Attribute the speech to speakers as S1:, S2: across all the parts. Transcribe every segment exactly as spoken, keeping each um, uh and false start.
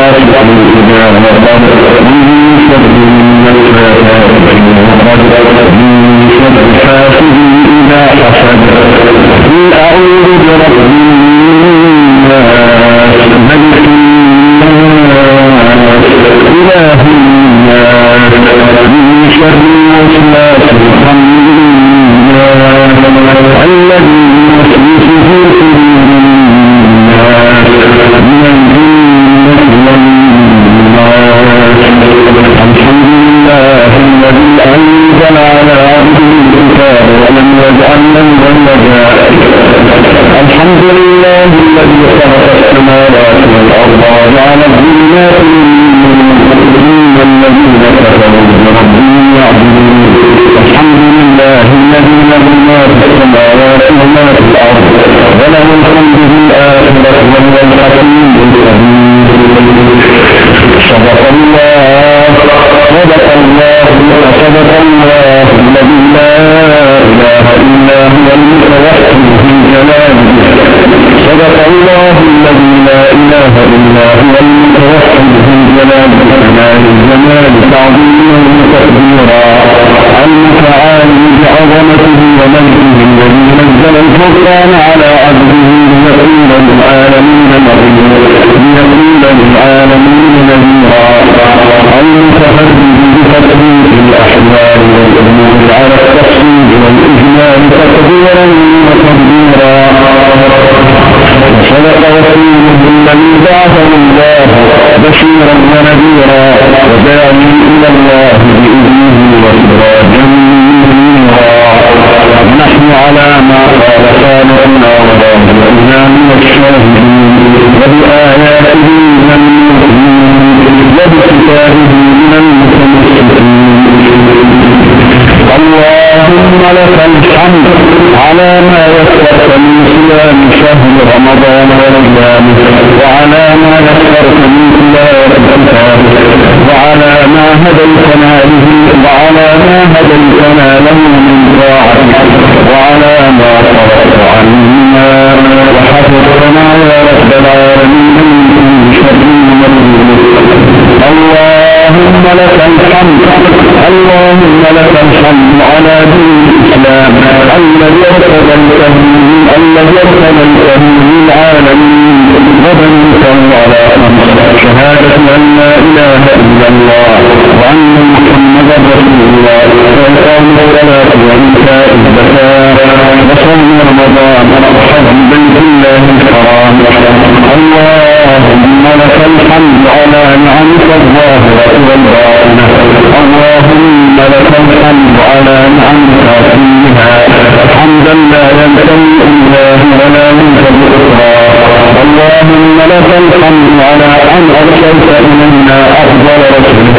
S1: غاسق إذا وقب من شر النفاثات في العقد من شر حاسد إذا حسد قل أعوذ برب الناس ملك الناس إله الناس من شر الوسواس الخناس الذي يوسوس في صدور الناس من الجنة والناس. الحمد لله الذي أنزل على عبده الكتاب ولم يجعل له عوجا. الحمد لله الذي خلق السماوات والأرض وجعل الظلمات والنور الذين كفروا بربهم يعبدون. الحمد لله الذي له ما في السماوات وما في الأرض وله الحمد في الآخرة وهو الحكيم الخبير. صدق الله صدق الله صدق الله الذي لا إله إلا هو المتوحد في جلاله. صدق الله الذي لا إله إلا هو المتوحد في جلاله كمال الجمال تعظيما وتقديرا المتعالي بعظمته ومجده الذي نزل الفرقان على عبده ليكون للعالمين نظيرا ليكون للعالمين نذيرا المتفرد بتدبير الأحوال والأمور على التفصيل والإجمال تقديرا وتقديرا. صدق رسوله الذي بعثه الله بشيرا ونذيرا وداعيا إلى الله بإذنه وسراجا منيرا. ونحن على ما قال خالقنا ورازقنا من الشاهدين وبآياته من المؤمنين وبكتابه من المتمسكين. اللهم لك الحمد على ما يسرت من صيام شهر رمضان ورمضانه وعلى ما يسرت من تلاوة الكتاب وعلى ما هديتنا له وعلى ما هديتنا له من طاعتك وعلى ما صرفت عنا وحفظتنا يا رب العالمين من كل شر ومكروه. اللهم لك الحمد اللهم لك الحمد على دين الإسلام الذي ارتضيته الذي ارتضيته للعالمين وبنيته على خمس شهادة أن لا إله إلا الله وأن محمدا رسول الله وإقام الصلاة وإيتاء الزكاة وصوم رمضان وحج بيت الله الحرام. اللهم لك الحمد على نعمك الظاهرة والباطنة. اللهم لك الحمد على نعمك فيها حمدا لا ينتهي إليه ولا ينتهي أخرى. اللهم لك الحمد على أن أرسلت إلينا أفضل رسول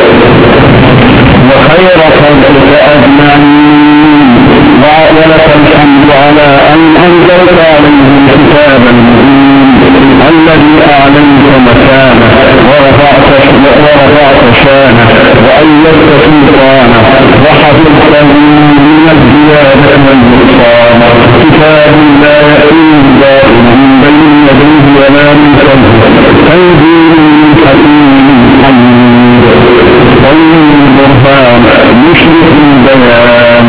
S1: وخير خلقك أجمعين. ولك الحمد على أن أنزلت عليه الكتاب المبين الذي أعلنت مكانه ورفعت ورفعت شانه وأيدت سلطانه وحفظته من الزيادة والنقصان. كتاب لا يأتيه باطل من بين يديه ولا من خلفه تنزيل من حكيم حميد طيب البرهان مشرق البيان.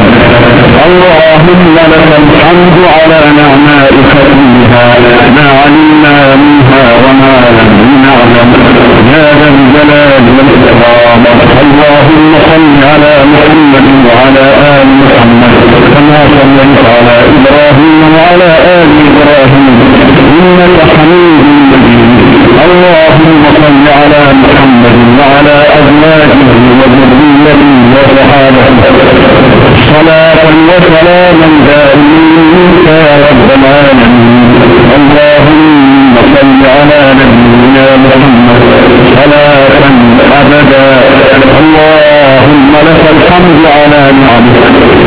S1: اللهم لك الحمد على نعمائك كلها ما علمنا منها وما لم نعلم يا ذا الجلال والإكرام. اللهم صل على محمد وعلى آل محمد كما صليت على إبراهيم وعلى آل إبراهيم إنك حميد مجيد. اللهم صل على محمد وعلى أزواجه وذريته وصحابته صلاة وسلاما دائمين يا رب العالمين. اللهم صل على نبينا محمد صلاة أبدا. اللهم لك الحمد على نعمك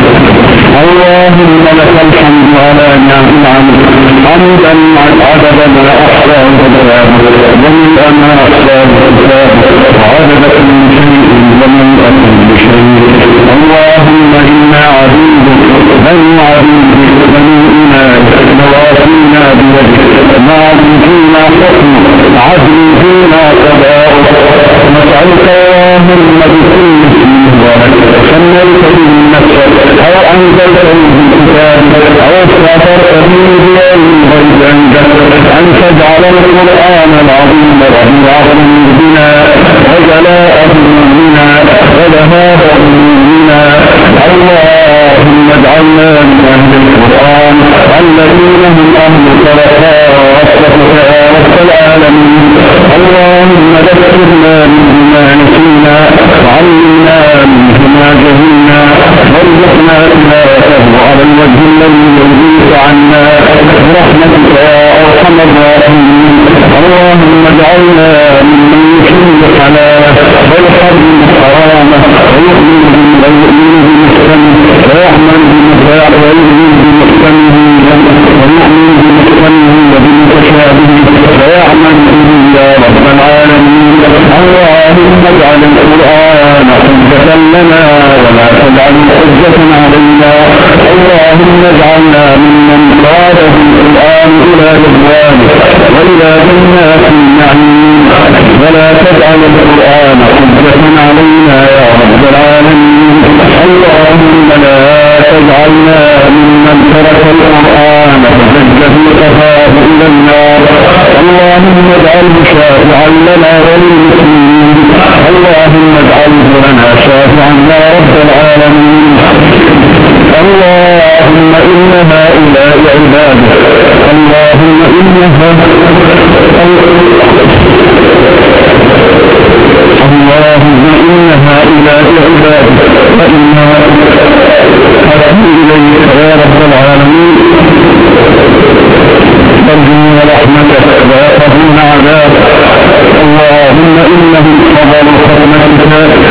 S1: اللهم لك الحمد على نعمك حمدا عدد ما أحصاه كتابك وملء ما أحصاه كتابك وعدد كل شيء وملء كل شيء. اللهم إنا عبيدك بنو عبيدك بنو إمائك نواصينا بيدك ماض فينا حكمك عدل فينا قضاؤك اللهم بكل اسم هو لك سميت به نفسك أو أنزلته في كتابك أو استأثرت به بعلم الغيب عندك أن تجعل القرآن العظيم ربيع قلوبنا وجلاء همومنا وذهاب همومنا. اللهم اجعلنا من أهل القرآن الذين هم أهلك وخاصتك يا رب العالمين. اللهم ذكرنا منه ما نسينا وعلمنا منه ما جهلنا وارزقنا تلاوته على الوجه الذي يرضيك عنا برحمتك يا أرحم الراحمين. اللهم اجعلنا ممن يحل حلاله ويحرم حرامه ويؤمن بمحكمه ويعمل بمحكمه ويؤمن بمحكمه وبمتشابهه ويعمل به يا رب العالمين. اللهم اجعل القرآن حجة لنا ولا تجعل حجة علينا. اللهم اجعلنا ممن قاده القرآن إلى رضوانك وإلى جنات النعيم ولا تجعل القرآن حجة علينا يا رب العالمين. اللهم لا تجعلنا ممن ترك القرآن فزج في قفاه إلى النار. اللهم اجعله شافعا لنا وللمسلمين. اللهم اجعله لنا شافعا يا رب العالمين. اللهم إن هؤلاء عبادك اللهم إنها اللهم إن هؤلاء عبادك فإنا أتوب إليك يا رب العالمين. يرجون رحمتك ويخافون عذابك. اللهم إنهم قضوا حرمتك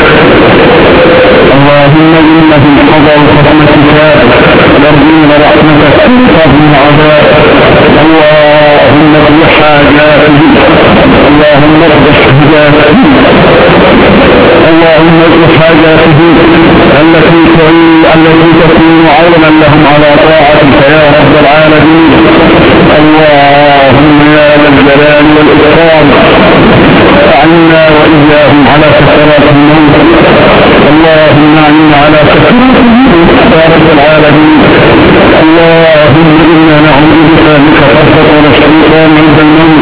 S1: اللهم إنهم قضوا حرمتك يرجون رحمتك ويخافون عذابك. اللهم اقض حاجاتهم اللهم اقض حاجاتهم اللهم اقض حاجاتهم التي التي تكون عونا لهم على طاعتك يا رب العالمين. اللهم يا ذا الجلال والإكرام أعنا وإياهم على سكرات الموت. اللهم أعنا على سكرات الموت يا رب العالمين. اللهم إنا نعوذ بك منك تفضل الشيطان عند الموت.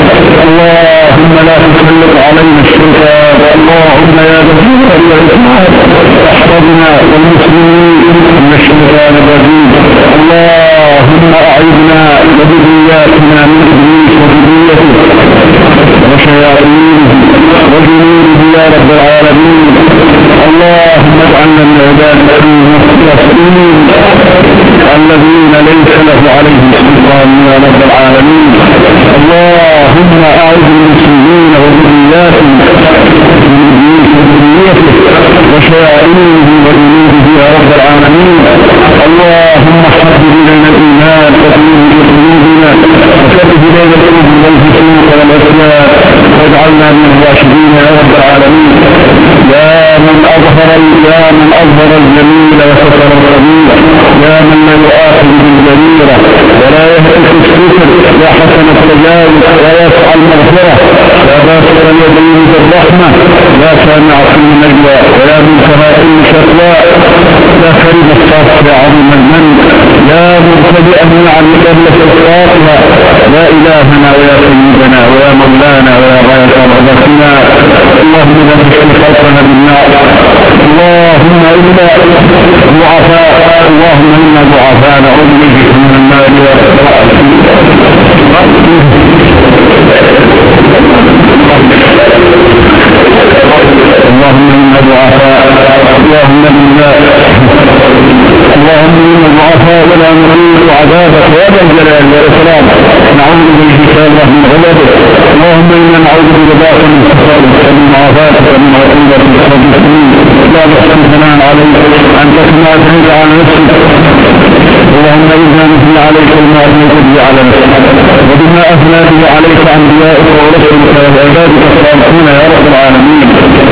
S1: اللهم لا تسلط علينا الشيطان. اللهم يا ذا الجلال والإكرام احفظنا والمسلمين من الشيطان الرجيم. اللهم أعذنا وذرياتنا من إبليس وذريته وشياطينه وجنوده يا رب العالمين. اللهم اجعلنا من عبادك المخلصين الذين ليس له عليهم سلطان يا رب العالمين. اللهم أعذ المسلمين وذرياتهم من إبليس وذريته وشياطينه وجنوده يا رب العالمين. اللهم حبب إلينا الإيمان وقوه بقلوبنا وكره إلينا الكفر والفسوق والعصيان واجعلنا من الراشدين يا رب العالمين. يا من أظهر يا من أظهر الجميل وستر القبيح يا من لا يؤاخذ بالجريرة ولا يهتك الستر يا حسن التجاوز ويسعى المغفرة يا باسط اليدين بالرحمة يا سامع كل نجوى ويا منتهى كل شكوى يا كريم الصف يا عظيم المن يا مبتدئا عن مكلف الصافها يا إلهنا ويا سيدنا ويا مولانا ويا غاية رغبتنا. اللهم لا تشغل خلقنا بالنار. اللهم إنا ضعفاء اللهم إنا ضعفاء نعوذ بك من النار اللهم إنا ضعفاء اللهم إنا اللهم إنا ضعفاء ولا نريد عذابك يا ذا الجلال والإكرام. نعوذ بك من غضبك. اللهم إنا نعوذ برضاك من سخطك ومن معافاتك ومن عقوبتك والمسلمين. لا نحسن ثناء عليك أنت كما أثنيت على نفسك. اللهم إنا نثني عليك بما أثنيت به على نفسك وبما أثنى به عليك أنبيائك ورسلك وعبادك الصالحين يا رب العالمين.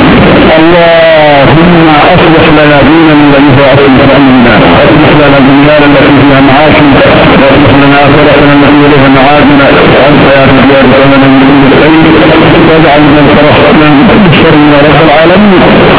S1: اللهم أصلح لنا ديننا الذي هو أصلح أمرنا واصلح لنا دنيانا التي فيها معاشنا واصلح لنا آخرتنا التي إليها معادنا وأنت يا رب العالمين واجعل من فرحنا من كل شر يا رب العالمين.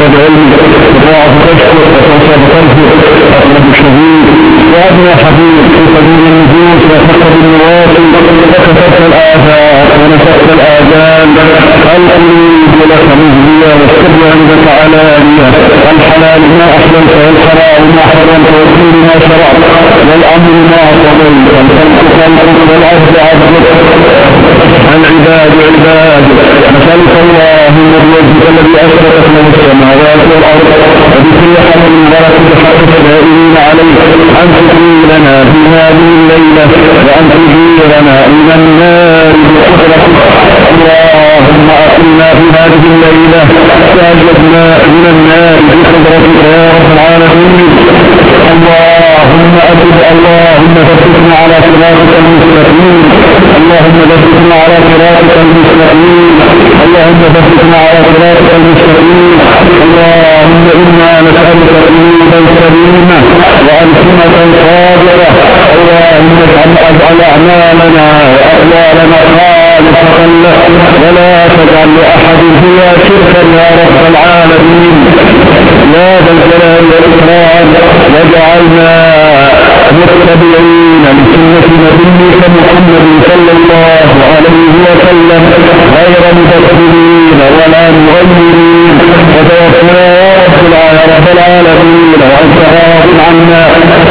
S1: بعلمك وضاعف تشكر وتوسع بقلبك أطلب الشهيد وأدنى حبيب في قديم النفوس وفقد النواصي وكفرت الآثار ونسخت الآذان القلوب لك مهدية والسر عندك علانية الحلال ما أحللت والحرام ما حرمت والكل ما شرعت والأمر ما قضيت والخلق خلقك والعبد عبدك العباد عبادك نسألك اللهم بوجهك الذي أشرقت له السماوات والأرض وبكل حمل ورث بحق السائلين عليه أن تكرم لنا في هذه الليلة وأن تجيرنا من النار بقدرتك اللهم أقلنا في هذه الليلة فأجبنا من النار بقدرتك يا رب العالمين اللهم أجب اللهم ثبتنا على صراطك المستقيم اللهم ثبتنا على صراطك المستقيم اللهم ثبتنا على صراطك المستقيم اللهم إنا نسألك قلوبا سليمة وألسنة صادقة اللهم اجعل أعمالنا وأقوالنا خالصة لك ولا تجعل لأحد فيها شركا يا رب العالمين يا ذا الجلال والإكرام واجعلنا متبعين لسنة نبيك محمد صلى الله عليه وسلم غير مبتدئين ولا مغيرين وتوفنا يا رب العالمين وأنت راض عنا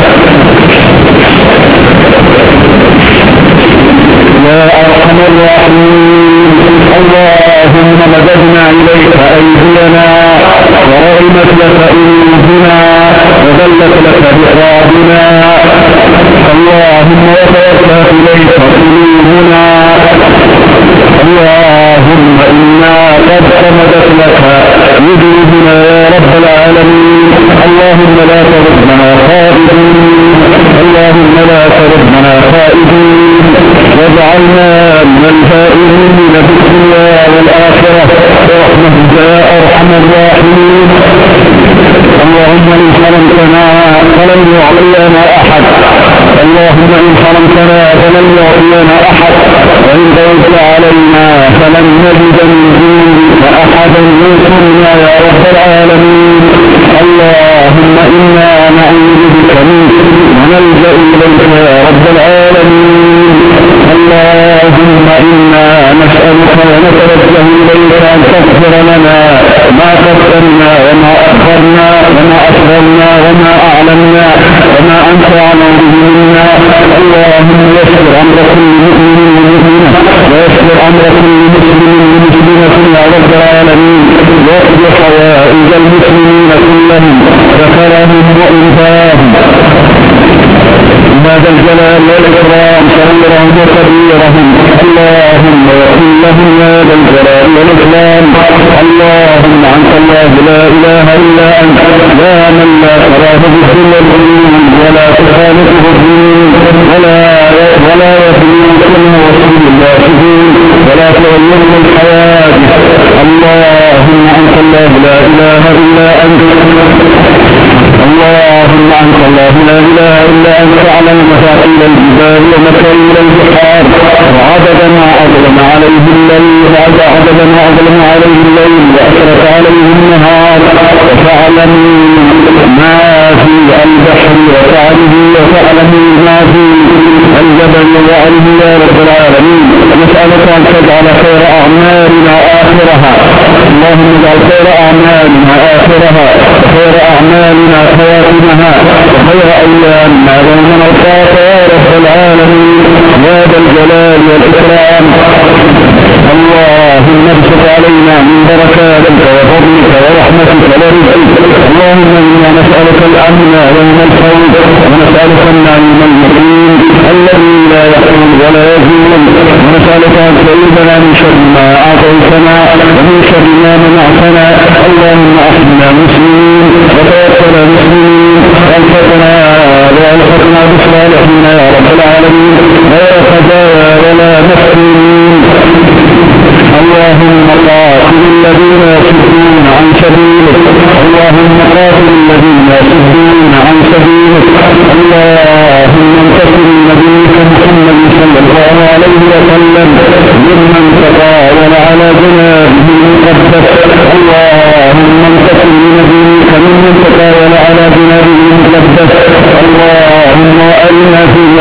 S1: يا أرحم الراحمين اللهم مددنا إليك أيدينا ورغمت لك أيدينا وذلت لك بحرابنا اللهم وتوكل إليك قلوبنا اللهم إنا قد صمدت لك وجودنا يا رب العالمين اللهم لا تردنا خائبين اللهم لا تردنا خائبين واجعلنا من الفائزين في الدنيا والآخرة برحمتك يا أرحم الراحمين اللهم إن حرمتنا فلن يعطينا أحد اللهم إن حرمتنا فلن يعطينا أحد وإن ضيقت علينا فلن نجد من دونك أحدا ينصرنا يا رب العالمين اللهم إنا نعوذ بك منك ونلجأ إليك يا رب العالمين اللهم إنا نسألك ونتوجه إليك أن تغفر لنا ما قدمنا وما أخرنا وما أسررنا وما أعلنا وما أنت أعلم به منا اللهم يسر أمر كل مؤمن ومؤمنة ويسر أمر كل مسلم ومسلمة يا رب العالمين واقض حوائج المسلمين كلهم ذكرهم وأنثاهم هذا الجلال والإكرام صغيرهم وكبيرهم اللهم وكن لهم هذا الجلال والإكرام اللهم أنت الله لا إله إلا أنت لا من لا تراه بالذل والجنون ولا تخالفه الدين ولا ولا يفيك من رسول الله ولا تغيره الحياة اللهم أنت الله لا إله إلا أنت اللهم أنت الله لا إله إلا أنت تعلم مفاتيح الجبال ومكاين البحار وعدد ما أظلم عليه الليل وعدد ما أظلم عليه الليل وأشرف عليه النهار وتعلم ما في البحر وتعلم وتعلم ما في الجبل وعلم يا رب العالمين نسألك أن تجعل خير أعمالنا آخرها اللهم اجعل خير أعمالنا آخرها وخير أعمالنا خواتمها وخير أيامنا يوم نلقاك يا رب العالمين يا ذا الجلال والإكرام اللهم ابسط علينا من بركاتك وفضلك ورحمتك ورزقك اللهم إنا نسألك الأمن يوم الخوف ونسألك النعيم المقيم الذي لا يحول ولا يزول ونسألك أن تعيذنا من شر ما أعطيتنا ومن شر ما منعتنا اللهم أحينا مسلمين وتوفنا مسلمين والحقنا والحقنا بالصالحين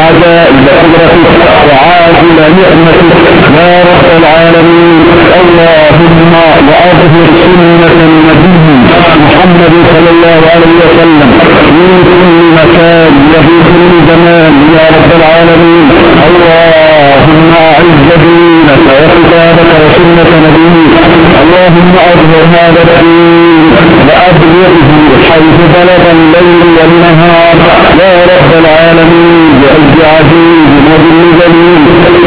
S1: عجائب قدرتك وعاجل نعمتك يا رب العالمين. اللهم وأظهر سنة النبي محمد صلى الله عليه وسلم في كل مكان وفي كل زمان يا رب العالمين. اللهم أعز دينك وكتابك وسنة نبيك. اللهم أظهر هذا الدين وأبلغه حيث بلغ الليل والنهار يا رب العالمين بعز عزيز وذل جليل.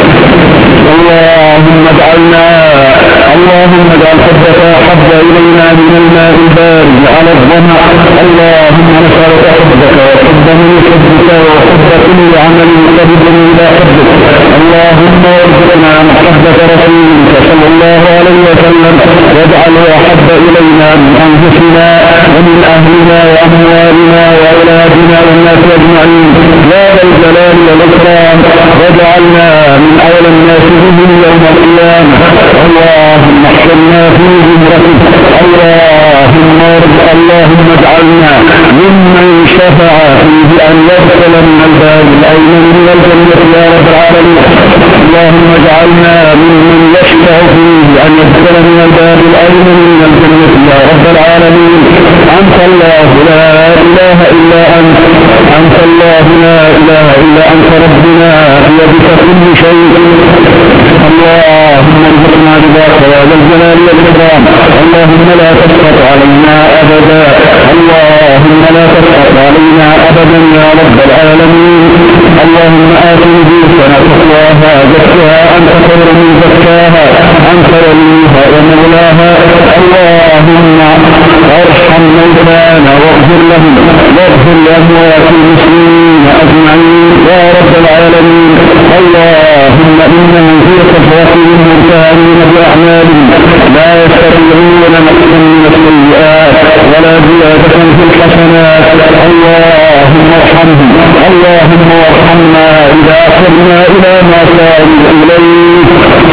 S1: اللهم اجعلنا اللهم اجعل حبك أحب إلينا من الماء البارد على الظمأ. اللهم نسألك حبك وحب من حبك وحب كل عمل قريب إلى حبك. اللهم ارزقنا محبة رسولك صلى الله عليه وسلم واجعله أحب إلينا من أنفسنا ومن أهلنا وأموالنا وأولادنا والناس أجمعين يا ذا الجلال والإكرام. واجعلنا من أولى الناس بهم يوم القيامة. اللهم احفظنا في زمرتك. اللهم اللهم اجعلنا ممن شفع فيه أن يدخل من الباب الأيمن من الجنة يا رب العالمين. اللهم اجعلنا ممن يشفع فيه أن يدخل من الباب الأيمن من الجنة يا رب العالمين. أنت الله لا إله إلا أنت. أنت الله لا إله إلا أنت ربنا بيدك كل شيء. اللهم ارزقنا رضاك يا ذا الجلال والإكرام. اللهم لا تسخط علينا أبدا. اللهم لا تسخط علينا أبدا يا رب العالمين. اللهم آت نفوسنا تقواها زكها أنت خير من زكاها أنت وليها ومولاها. اللهم ارحم موتانا واغفر لهم واغفر لأموات المسلمين أجمعين يا رب العالمين. اللهم إنهم في صفوتهم مرتهنين بأعمالهم لا يستطيعون نقصا من السيئات ولا زيادة في الحسنات. اللهم ارحمهم. اللهم ارحمنا إذا صرنا إلى ما صاروا إليه.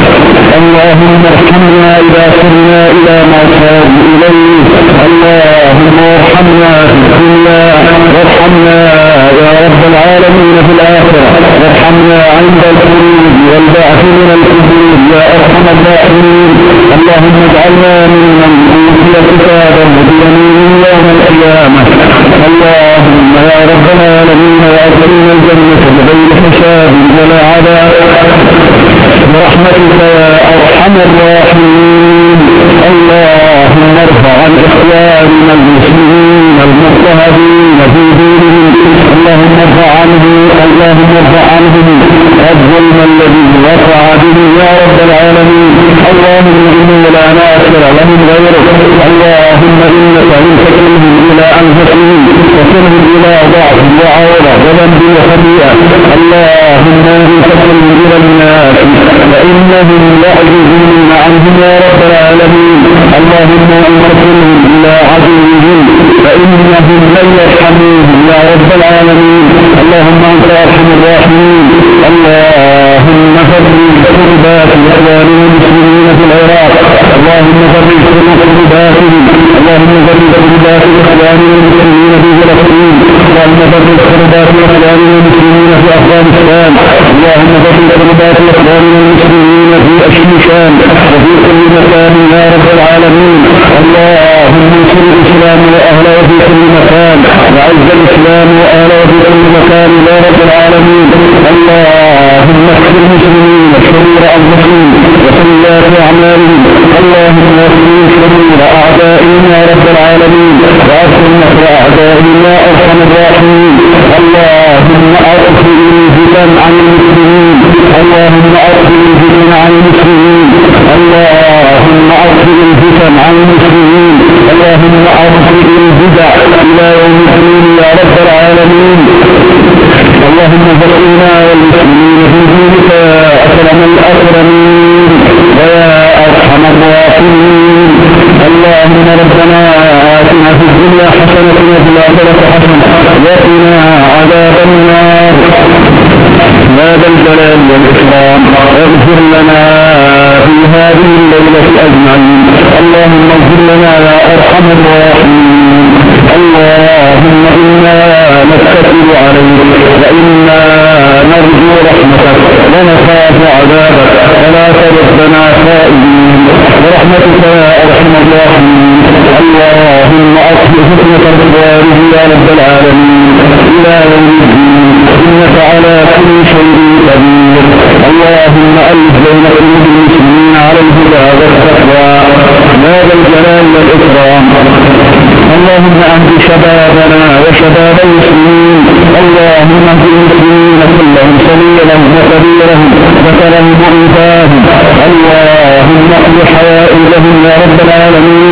S1: اللهم ارحمنا إذا صرنا إلى ما صاروا إليه. اللهم ارحمنا في الدنيا وارحمنا يا رب العالمين في الآخرة. وارحمنا عند الخروج والبعث من القبور يا أرحم الراحمين. اللهم اجعلنا ممن أوتي كتابا بيمينه يوم القيامة. اللهم يا رب العالمين وأدخلنا الجنة بغير حساب ولا عذاب برحمتك يا أرحم الراحمين. اللهم ارفع عن إخواننا المسلمين المضطهدين في دينهم. اللهم ارفع عنهم اللهم ارفع عنهم الظلم الذي وقع به يا رب العالمين. اللهم إنه لا ناصر لهم غيرك. اللهم إنك إن تكلهم إلى أنفسهم وكلهم إلى ضعف وعورة وذنب وخطيئة. اللهم إن تكلهم إلى الناس فإنهم يعجزون عنهم يا رب العالمين. اللهم إن تكلهم إلى عدوهم فإنهم لن يرحموهم يا رب العالمين. اللهم أنت أرحم الراحمين. اللهم فرج كربات إخواننا المسلمين في العراق. اللهم فرج كرباتهم. اللهم فرج كربات إخواننا المسلمين في فلسطين. اللهم فرج كربات إخواننا المسلمين في أفغانستان. اللهم فرج كربات إخواننا المسلمين في الشيشان وفي كل مكان يا رب العالمين. اللهم انصر الإسلام وأهله في كل مكان وعز الإسلام وأهله في كل مكان يا رب العالمين. اللهم اغفر المسلمين شرور أنفسهم وسيئات أعمالهم. اللهم اغفر شرور أعدائهم يا رب العالمين وأغفر نصر أعدائهم يا أرحم الراحمين. اللهم أغفر الفتن عن المسلمين. اللهم أغفر الفتن عن المسلمين. اللهم أغفر الفتن عن المسلمين. اللهم أغفر البدع إلى يوم الدين يا رب العالمين. اللهم زرعنا والمسلمين في دينك يا أكرم الأكرمين ويا أرحم الراحمين. اللهم ربنا آتنا في الدنيا حسنة وفي الآخرة حسنة وقنا عذاب النار يا ذا الجلال والإكرام. اغفر لنا في هذه الليلة أجمعين. اللهم اغفر لنا يا أرحم الراحمين. اللهم إنا نتكل عليك وإنا نرجو ونخاف عذابك فلا تردنا خائبين برحمتك يا أرحم الراحمين. اللهم أصلح فتنة رضوانه يا رب العالمين إلى يوم الدين إنك على كل شيء قدير. اللهم ألف بين قلوب المسلمين على الهدى والتقوى يا ذا الجلال والإكرام. اللهم اهد شبابنا وشباب المسلمين. اللهم اهد المسلمين كلهم صغيرهم وكبيرهم ذكرهم وانثاهم. اللهم اهد حوائجهم يا رب العالمين.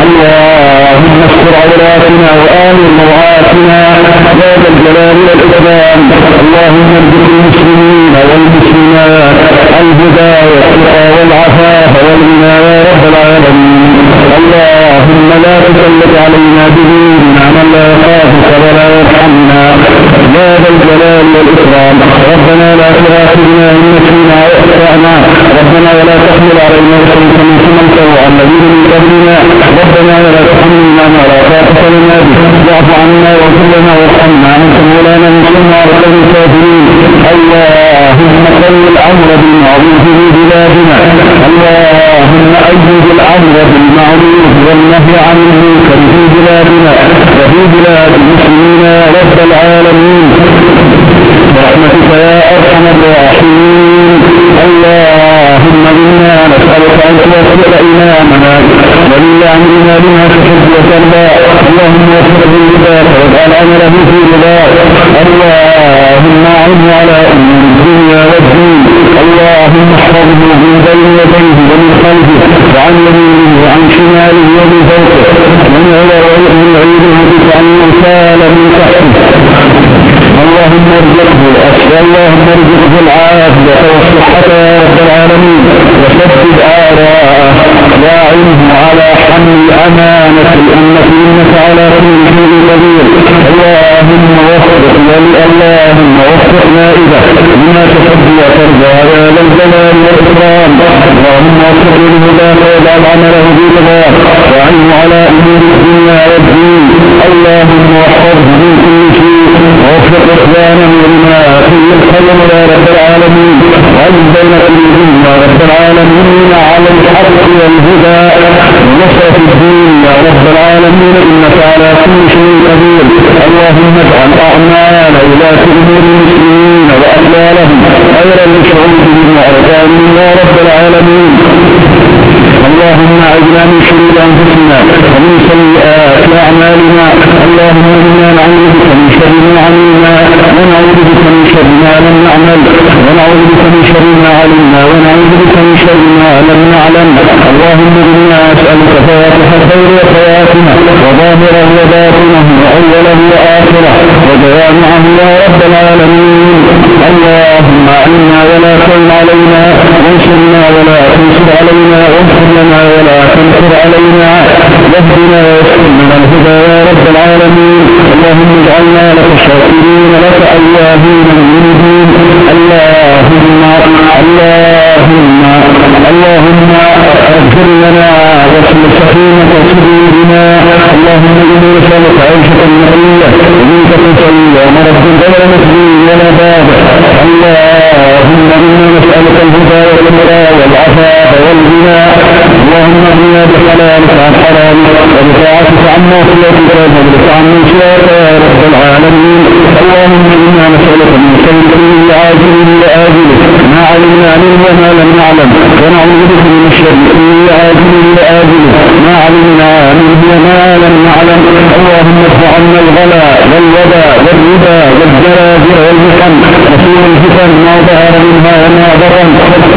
S1: اللهم استر عوراتنا وآمن روعاتنا يا ذا الجلال والإكرام. اللهم ارزق المسلمين والمسلمات الهدى والتقى والعفاف والغنى يا رب العالمين. اللهم لا تسلط علينا بذنوبنا من لا يخافك ولا يرحمنا يا ذا الجلال والإكرام. ربنا لا تؤاخذنا إن نسينا وأخطأنا. ربنا ولا تحمل علينا إصرا كما حملته على الذين من قبلنا. ربنا ولا تحملنا ما لا طاقة لنا به. واعف عنا واغفر لنا وارحمنا أنت مولانا انصرنا على القوم الكافرين. اللهم قل الأمر بالمعروف في بلادنا. اللهم أيد الأمر بالمعروف والنهي عن المنكر في بلادنا وفي بلاد المسلمين يا رب العالمين برحمتك يا أرحم الراحمين. اللهم إنا نسألك أن توفق إمامنا ولي أمرنا بما تحب وترضى. اللهم وفقه لذاك واجعل عمله في رضاك. اللهم أعنه على أمور الدنيا والدين. اللهم احفظه من بين يديه ومن خلفه وعن يمينه وعن شماله ومن فوقه ومن عيده بك أن يسال من تحته. اللهم ارزقه أسأل اللهم ارزقه العافية والصحة يا رب العالمين وسدد آراءه واعنه على حمل أمانة الأمة إنك على كل شيء قدير. اللهم وفق اللهم وفق نائبه بما تحب وترضى يا ذا الجلال والإكرام. اللهم وفق لهداك واجعل عمله برضاك وعنه على أمور الدنيا والدين. اللهم واحفظه من كل شيء ووفق إخوانه لما فيه الخير يا رب العالمين. وألف بين قلوبهم يا رب العالمين على الحق والهدى ونصرة الدين يا رب العالمين إنك على كل شيء قدير. اللهم اجعل أعمال ولاة أمور المسلمين وأقوالهم خيرا لشعوبهم وأرضاهم يا رب العالمين. اللهم اعذنا من شرور انفسنا ومن سيئات اعمالنا. اللهم انا نعوذ بك من شر ما عملنا ونعوذ بك من شر ما لم نعمل ونعوذ بك من شر ما علمنا ونعوذ بك من شر ما لم نعلم. اللهم انا نسالك فواتح الخير وخواتمه وظاهره وباطنه واوله واخره وجوامعه يا رب العالمين. اللهم اعنا ولا تعن علينا وانصرنا ولا تنصر علينا واغفر لنا ولا تنصر علينا واهدنا ويسر لنا الهدى يا رب العالمين. اللهم اجعلنا لك شاكرين لك أواهين منيبين. اللهم اللهم اللهم اغفر لنا واصل سخيمة صدورنا. اللهم إنا نسألك عيشة نقية وميتة سوية ومرض غير مسلم ولا بابع. اللهم إنا نسألك الهدى والتقى والعفاف والغنى. اللهم اغننا بحلالك عن حرامك وبطاعتك عن معصيتك وبفضلك عن منشئك يا رب العالمين. اللهم انا نسألك من خير كل عاجل وآجله ما علمنا منه وما لم نعلم ونعوذ بك من شر كل عاجل وآجله ما علمنا منه وما لم نعلم. اللهم ارفع عنا الغلاء والوباء والربا والزلازل والمحن وسوء الفتن ما ظهر منها وما بطن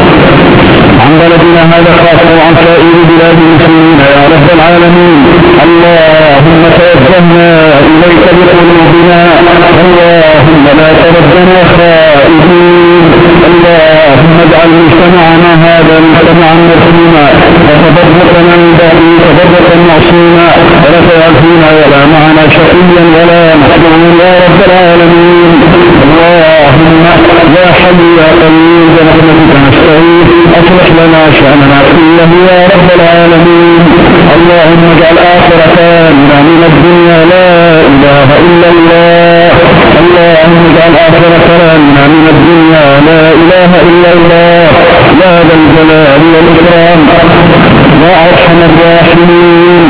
S1: عن بلدنا هذا خاصة وعن سائر بلاد المسلمين يا رب العالمين. اللهم توجهنا إليك بقلوبنا. اللهم لا تردنا خائبين. اللهم اجعل مجتمعنا هذا مجتمعا مرحوما وتفرقنا من بعده تفرقا معصوما ولا تجعل فينا ولا معنا شقيا ولا محروما يا رب العالمين. اللهم يا حي يا قيوم برحمتك نستعين اصلح لنا شأننا كله يا رب العالمين. اللهم اجعل آخر كلامنا من الدنيا لا إله إلا الله. اللهم اجعل آخر كلامنا من الدنيا لا إله إله إلا الله يا ذا الجلال والإكرام يا أرحم الراحمين.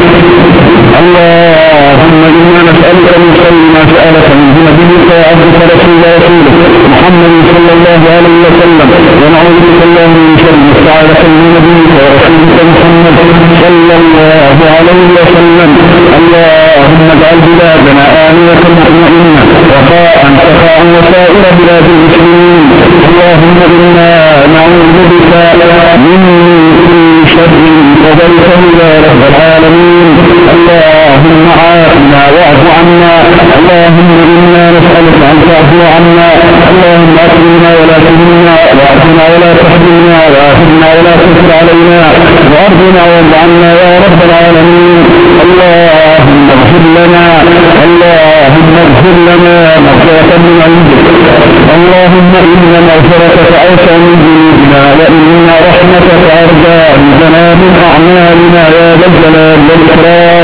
S1: اللهم إنا نسألك من خير ما سألك منه نبيك وعبدك رسول رسولك محمد صلى الله عليه وسلم، ونعوذ بك اللهم من شر ما استعاذك من نبيك ورسولك محمد صلى الله عليه وسلم. اللهم اجعل بلادنا آمنة مطمئنة رخاء سخاء وسائر بلاد المسلمين. اللهم إنا نعوذ بك من كل شر قضيته يا رب العالمين. اللهم عافنا واعف عنا. اللهم إنا نسألك أن تعفو عنا. اللهم أكرمنا ولا تهنا، واعفنا ولا تحرمنا، وآخرنا ولا تنكر علينا، وأرضنا وارض عنا يا رب العالمين. اللهم اغفر لنا، اللهم اغفر لنا مغفرة من عندك. اللهم إن مغفرتك أوسع من ذنوبنا، وإن رحمتك أرجى عندنا من أعمالنا يا ذا الجلال والإكرام.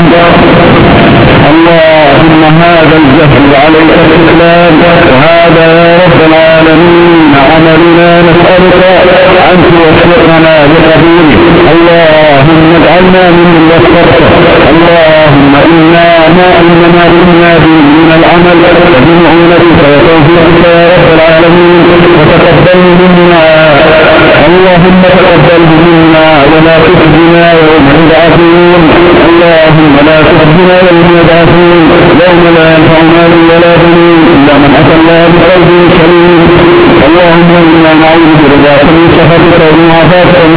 S1: اللهم هذا الجهل عليك الإسلام، وهذا يا رب العالمين عملنا، نسألك أن توفقنا بقبوله. اللهم اجعلنا ممن وفقته. اللهم إنا ما إنما إنا من العمل وبمعونتك وتوفيقك يا رب العالمين، وتقبل منا. اللهم تقبل منا ولا تخزنا يوم يبعثون. اللهم لا تخزنا يوم يبعثون، يوم لا ينفع مال ولا بنون إلا من أتى الله بقلب سليم. اللهم إنا نعوذ برضاك من سخطك ومعافاتك